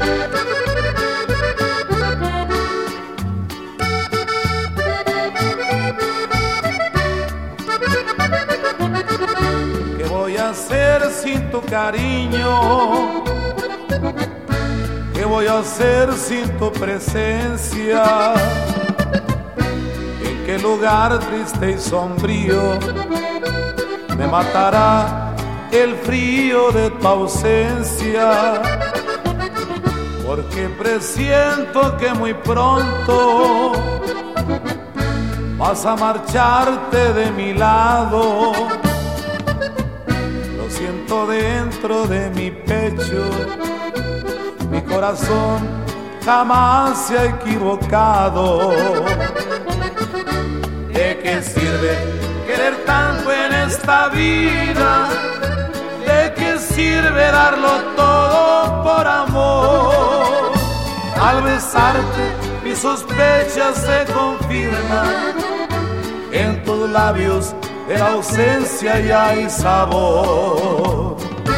¿Qué voy a hacer sin tu cariño? ¿Qué voy a hacer sin tu presencia? ¿En qué lugar triste y sombrío me matará el frío de tu ausencia? Porque presiento que muy pronto vas a marcharte de mi lado. Lo siento dentro de mi pecho, mi corazón jamás se ha equivocado. ¿De qué sirve querer tanto en esta vida? ¿De qué sirve darlo todo por amor? Al besarte mis sospechas se confirman, en tus labios de la ausencia ya hay sabor.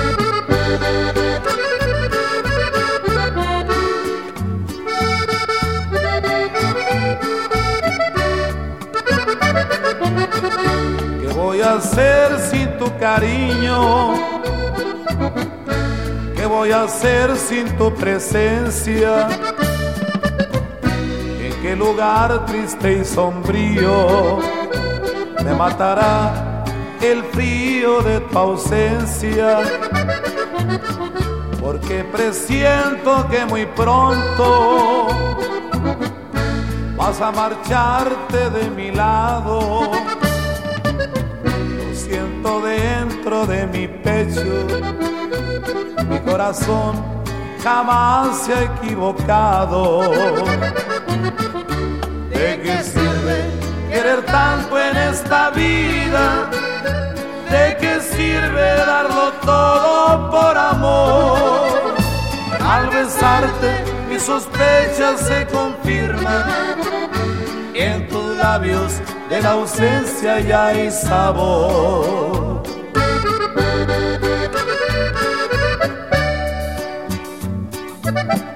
¿Qué voy a hacer sin tu cariño? ¿Qué voy a hacer sin tu presencia? ¿En qué lugar triste y sombrío me matará el frío de tu ausencia? Porque presiento que muy pronto vas a marcharte de mi lado. Lo siento dentro de mi pecho, mi corazón jamás se ha equivocado. ¿De qué sirve querer tanto en esta vida? ¿De qué sirve darlo todo por amor? Al besarte mis sospechas se confirman, en tus labios de la ausencia ya hay sabor.